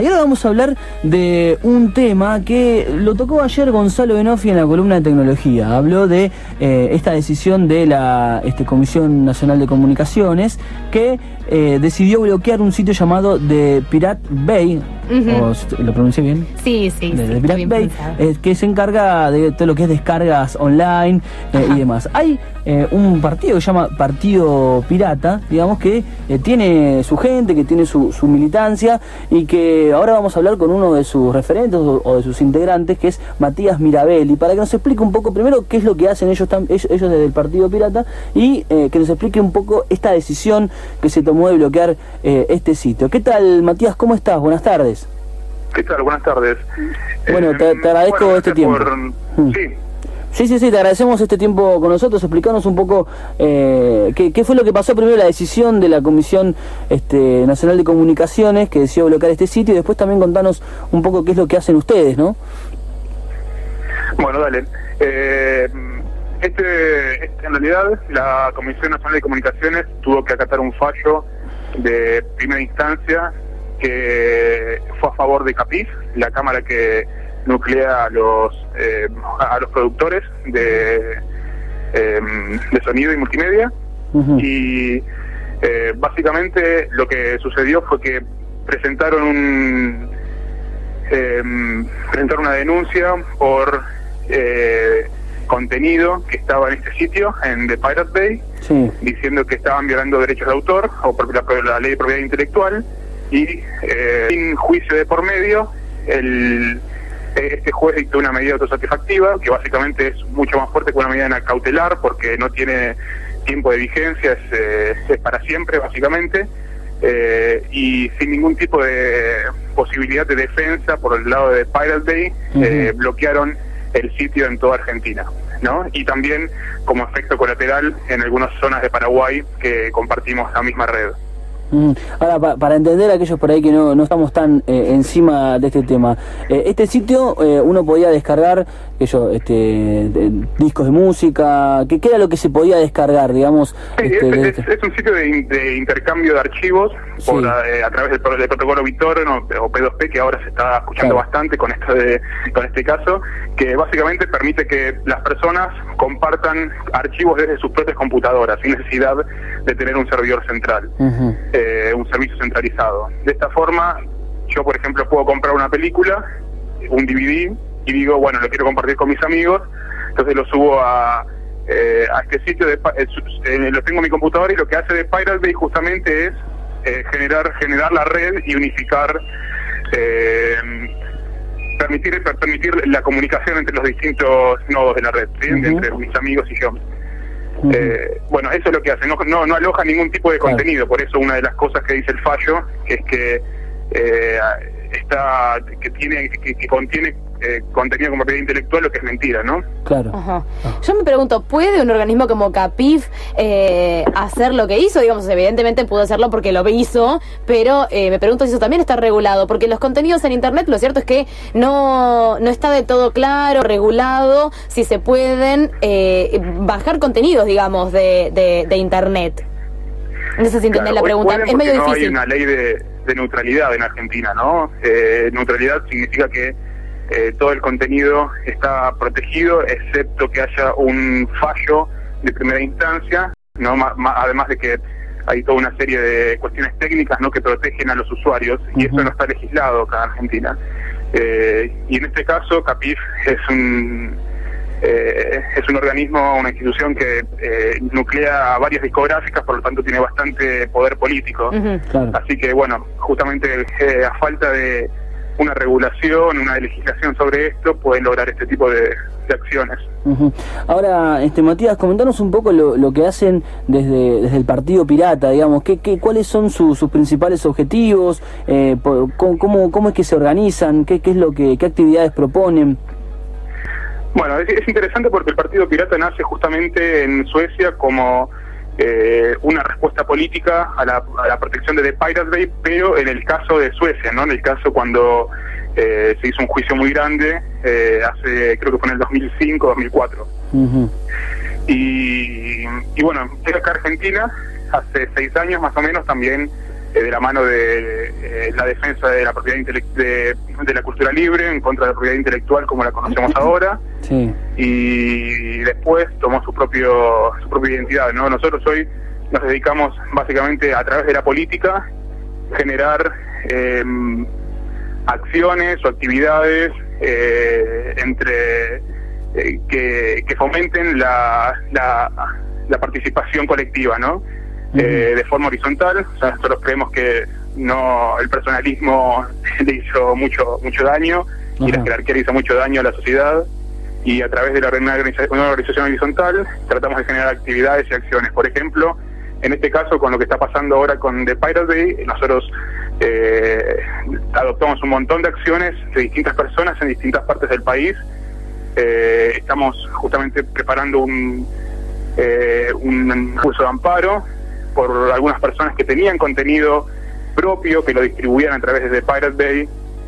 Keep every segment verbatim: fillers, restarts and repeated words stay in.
Y ahora vamos a hablar de un tema que lo tocó ayer Gonzalo Benoffi en la columna de tecnología. Habló de eh, esta decisión de la este, Comisión Nacional de Comunicaciones que eh, decidió bloquear un sitio llamado The Pirate Bay. Uh-huh. ¿O, ¿Lo pronuncié bien? Sí, sí, de, sí. The Pirate Bay, eh, que se encarga de todo lo que es descargas online eh, y demás. Hay eh, un partido que se llama Partido Pirata, digamos, que eh, tiene su gente, que tiene su, su militancia, y que ahora vamos a hablar con uno de sus referentes o, o de sus integrantes, que es Matías Mirabelli, para que nos explique un poco primero qué es lo que hacen ellos, ellos, ellos desde el Partido Pirata, y eh, que nos explique un poco esta decisión que se tomó de bloquear eh, este sitio. ¿Qué tal, Matías? ¿Cómo estás? Buenas tardes. ¿Qué tal? Buenas tardes. Bueno, eh, te, te agradezco bueno, este tiempo. Por... Mm. Sí. Sí, sí, sí, te agradecemos este tiempo con nosotros. Explicanos un poco eh, qué, qué fue lo que pasó primero, la decisión de la Comisión este, Nacional de Comunicaciones que decidió bloquear este sitio, y después también contanos un poco qué es lo que hacen ustedes, ¿no? Bueno, dale. Eh, este, este, en realidad, la Comisión Nacional de Comunicaciones tuvo que acatar un fallo de primera instancia que fue a favor de CAPIF, la cámara que nuclea a los eh, a los productores de eh, de sonido y multimedia. Uh-huh. Y eh, básicamente lo que sucedió fue que presentaron un eh, presentaron una denuncia por eh, contenido que estaba en este sitio, en The Pirate Bay, sí, diciendo que estaban violando derechos de autor o por la, por la ley de propiedad intelectual, y eh, sin juicio de por medio el este juez dictó una medida autosatisfactiva que básicamente es mucho más fuerte que una medida cautelar, porque no tiene tiempo de vigencia, es, eh, es para siempre básicamente, eh, y sin ningún tipo de posibilidad de defensa por el lado de Pirate Bay. Uh-huh. eh, bloquearon el sitio en toda Argentina, ¿no? Y también como efecto colateral en algunas zonas de Paraguay que compartimos la misma red. Ahora, pa para entender a aquellos por ahí que no, no estamos tan eh, encima de este tema, eh, este sitio eh, uno podía descargar aquello, este, de, discos de música, ¿qué, ¿qué era lo que se podía descargar, digamos? Sí, este, es, de es, este... es un sitio de, de intercambio de archivos, sí, por, eh, a través del, del protocolo BitTorrent o, o P dos P, que ahora se está escuchando, claro, bastante con esto de, con este caso, que básicamente permite que las personas compartan archivos desde sus propias computadoras sin necesidad de tener un servidor central. Uh-huh. eh, un servicio centralizado. De esta forma, yo por ejemplo puedo comprar una película, un D V D, y digo, bueno, lo quiero compartir con mis amigos, entonces lo subo a, eh, a este sitio, de, eh, lo tengo en mi computadora, y lo que hace de Pirate Bay justamente es eh, generar generar la red y unificar, eh, permitir permitir la comunicación entre los distintos nodos de la red, ¿sí? Uh-huh. Entre mis amigos y yo. Uh-huh. eh, bueno, eso es lo que hace, no, no, no aloja ningún tipo de, claro, contenido. Por eso una de las cosas que dice el fallo, que es que eh, está que tiene que, que contiene eh, contenido con propiedad intelectual, lo que es mentira, ¿no? Claro. Ajá. Yo me pregunto, ¿puede un organismo como CAPIF eh, hacer lo que hizo? Digamos, evidentemente pudo hacerlo porque lo hizo, pero eh, me pregunto si eso también está regulado, porque los contenidos en Internet, lo cierto es que no, no está de todo claro, regulado, si se pueden eh, bajar contenidos, digamos, de, de, de Internet. No sé si entendés, claro, la pregunta, es medio no difícil. Hay una ley de, de neutralidad en Argentina, ¿no? Eh, neutralidad significa que Eh, todo el contenido está protegido, excepto que haya un fallo de primera instancia, ¿no? Ma ma además de que hay toda una serie de cuestiones técnicas, ¿no?, que protegen a los usuarios, y uh-huh, eso no está legislado acá en Argentina. Eh, y en este caso, CAPIF es un eh, es un organismo, una institución que eh, nuclea a varias discográficas, por lo tanto tiene bastante poder político. Uh-huh, claro. Así que, bueno, justamente eh, a falta de una regulación, una legislación sobre esto, pueden lograr este tipo de, de acciones. Uh-huh. Ahora, este Matías, comentanos un poco lo, lo que hacen desde, desde el Partido Pirata, digamos, ¿qué, qué, cuáles son su, sus principales objetivos? Eh, cómo, ¿Cómo es que se organizan? ¿Qué, qué es lo que, qué actividades proponen? Bueno, es, es interesante porque el Partido Pirata nace justamente en Suecia como Eh, una respuesta política a la, a la protección de The Pirate Bay, pero en el caso de Suecia, ¿no? En el caso cuando eh, se hizo un juicio muy grande, eh, hace, creo que fue en el dos mil cinco, dos mil cuatro. Uh-huh. y, y bueno, llega acá a Argentina, hace seis años más o menos, también eh, de la mano de eh, la defensa de la propiedad de, de la cultura libre en contra de la propiedad intelectual como la conocemos ahora. Sí. Y después tomó su propio su propia identidad, ¿no? Nosotros hoy nos dedicamos básicamente a través de la política generar eh, acciones o actividades eh, entre eh, que, que fomenten la, la, la participación colectiva, ¿no? Uh-huh. eh, de forma horizontal. O sea, nosotros creemos que no el personalismo le hizo mucho mucho daño. Uh-huh. Y la jerarquía le hizo mucho daño a la sociedad, y a través de la una organización, una organización horizontal tratamos de generar actividades y acciones. Por ejemplo, en este caso, con lo que está pasando ahora con The Pirate Bay, nosotros eh, adoptamos un montón de acciones de distintas personas en distintas partes del país. Eh, estamos justamente preparando un, eh, un curso de amparo por algunas personas que tenían contenido propio, que lo distribuían a través de The Pirate Bay,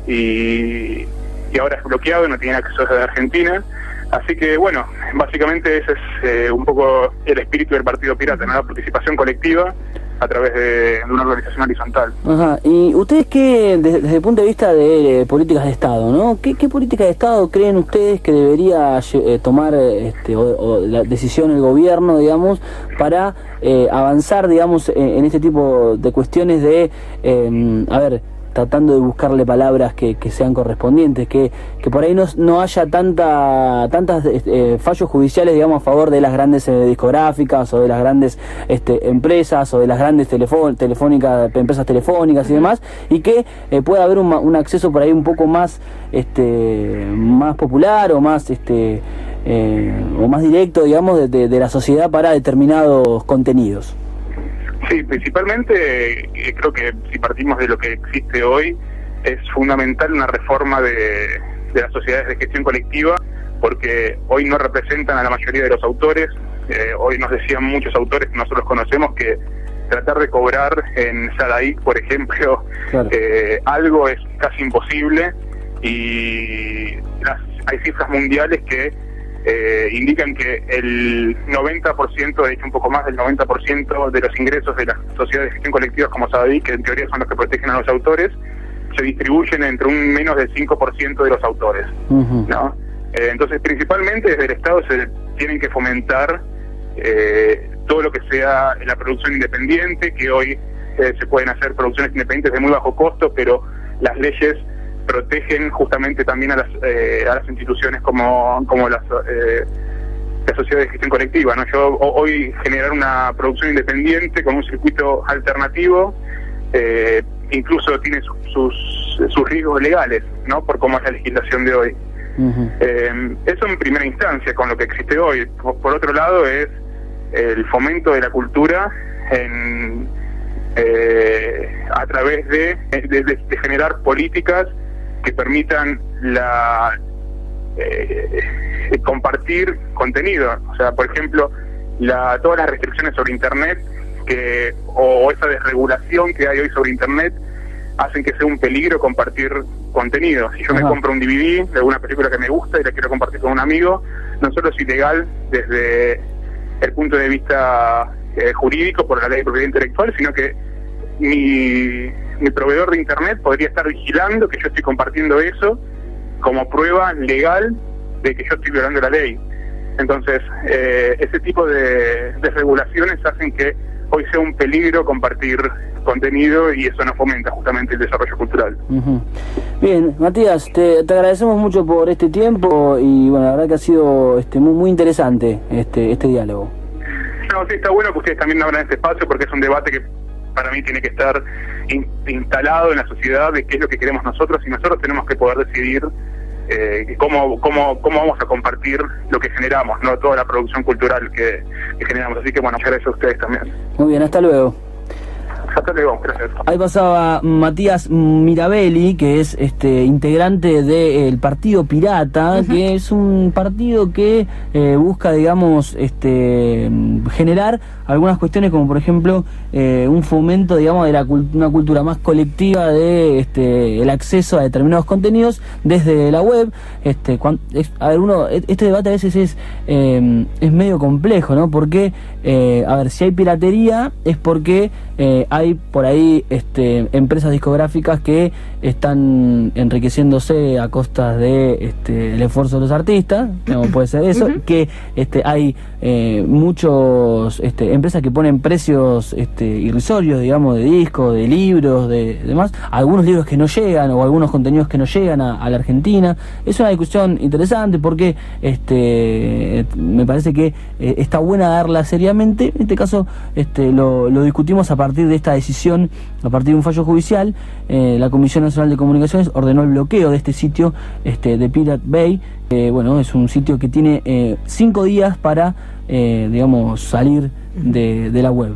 y, y ahora es bloqueado y no tienen acceso a Argentina. Así que, bueno, básicamente ese es eh, un poco el espíritu del Partido Pirata, ¿no? La participación colectiva a través de, de una organización horizontal. Ajá. Y ustedes, ¿qué, desde, desde el punto de vista de eh, políticas de Estado, ¿no? ¿Qué, qué política de Estado creen ustedes que debería eh, tomar este, o, o la decisión el gobierno, digamos, para eh, avanzar, digamos, en, en este tipo de cuestiones de, eh, a ver, tratando de buscarle palabras que, que sean correspondientes, que, que por ahí no, no haya tanta tantas eh, fallos judiciales, digamos, a favor de las grandes eh, discográficas o de las grandes este, empresas o de las grandes telefón, telefónicas, empresas telefónicas y demás, y que eh, pueda haber un, un acceso por ahí un poco más este más popular o más este eh, o más directo, digamos, de, de, de la sociedad para determinados contenidos. Sí, principalmente eh, creo que si partimos de lo que existe hoy, es fundamental una reforma de, de las sociedades de gestión colectiva, porque hoy no representan a la mayoría de los autores. Eh, hoy nos decían muchos autores que nosotros conocemos que tratar de cobrar en Sadaic, por ejemplo, claro. eh, algo es casi imposible, y las, hay cifras mundiales que Eh, indican que el noventa por ciento, de hecho un poco más del noventa por ciento de los ingresos de las sociedades de gestión colectiva como Sadaic, que en teoría son los que protegen a los autores, se distribuyen entre un menos del cinco por ciento de los autores, uh-huh. ¿no? Eh, entonces, principalmente desde el Estado se tienen que fomentar eh, todo lo que sea la producción independiente, que hoy eh, se pueden hacer producciones independientes de muy bajo costo, pero las leyes protegen justamente también a las eh, a las instituciones como como las eh, las sociedades de gestión colectiva, ¿no? Yo hoy generar una producción independiente con un circuito alternativo eh, incluso tiene sus, sus sus riesgos legales, ¿no? Por cómo es la legislación de hoy. Uh-huh. eh, eso en primera instancia con lo que existe hoy. Por, por otro lado es el fomento de la cultura en eh, a través de, de, de, de generar políticas que permitan la eh, compartir contenido. O sea, por ejemplo, la, todas las restricciones sobre Internet que o, o esa desregulación que hay hoy sobre Internet hacen que sea un peligro compartir contenido. Si yo Ajá. me compro un D V D de alguna película que me gusta y la quiero compartir con un amigo, no solo es ilegal desde el punto de vista eh, jurídico por la ley de propiedad intelectual, sino que mi mi proveedor de Internet podría estar vigilando que yo estoy compartiendo eso como prueba legal de que yo estoy violando la ley. Entonces, eh, ese tipo de, de regulaciones hacen que hoy sea un peligro compartir contenido, y eso no fomenta justamente el desarrollo cultural. Uh-huh. Bien, Matías, te, te agradecemos mucho por este tiempo, y bueno, la verdad que ha sido este muy, muy interesante este, este diálogo. No, sí, está bueno que ustedes también abran este espacio, porque es un debate que para mí tiene que estar in, instalado en la sociedad de qué es lo que queremos nosotros, y nosotros tenemos que poder decidir eh, cómo, cómo, cómo vamos a compartir lo que generamos, no toda la producción cultural que, que generamos. Así que bueno, muchas gracias a ustedes también. Muy bien, hasta luego. Hasta luego, gracias. Ahí pasaba Matías Mirabelli, que es este integrante del Partido Pirata, uh-huh. que es un partido que eh, busca, digamos, este generar algunas cuestiones como por ejemplo eh, un fomento, digamos, de la cult- una cultura más colectiva de este el acceso a determinados contenidos desde la web. Este, cuando, es, a ver, uno, este debate a veces es eh, es medio complejo, ¿no? Porque, eh, a ver, si hay piratería es porque eh, hay hay por ahí este, empresas discográficas que están enriqueciéndose a costa de este, el esfuerzo de los artistas, como puede ser eso, uh-huh. que este, hay eh, muchos este, empresas que ponen precios este, irrisorios, digamos, de discos, de libros, de, de demás, algunos libros que no llegan o algunos contenidos que no llegan a, a la Argentina. Es una discusión interesante porque este, me parece que eh, está buena darla seriamente. En este caso este, lo, lo discutimos a partir de esta decisión, a partir de un fallo judicial. Eh, la Comisión Nacional de Comunicaciones ordenó el bloqueo de este sitio este, de Pirate Bay. Eh, bueno, es un sitio que tiene eh, cinco días para, eh, digamos, salir de, de la web.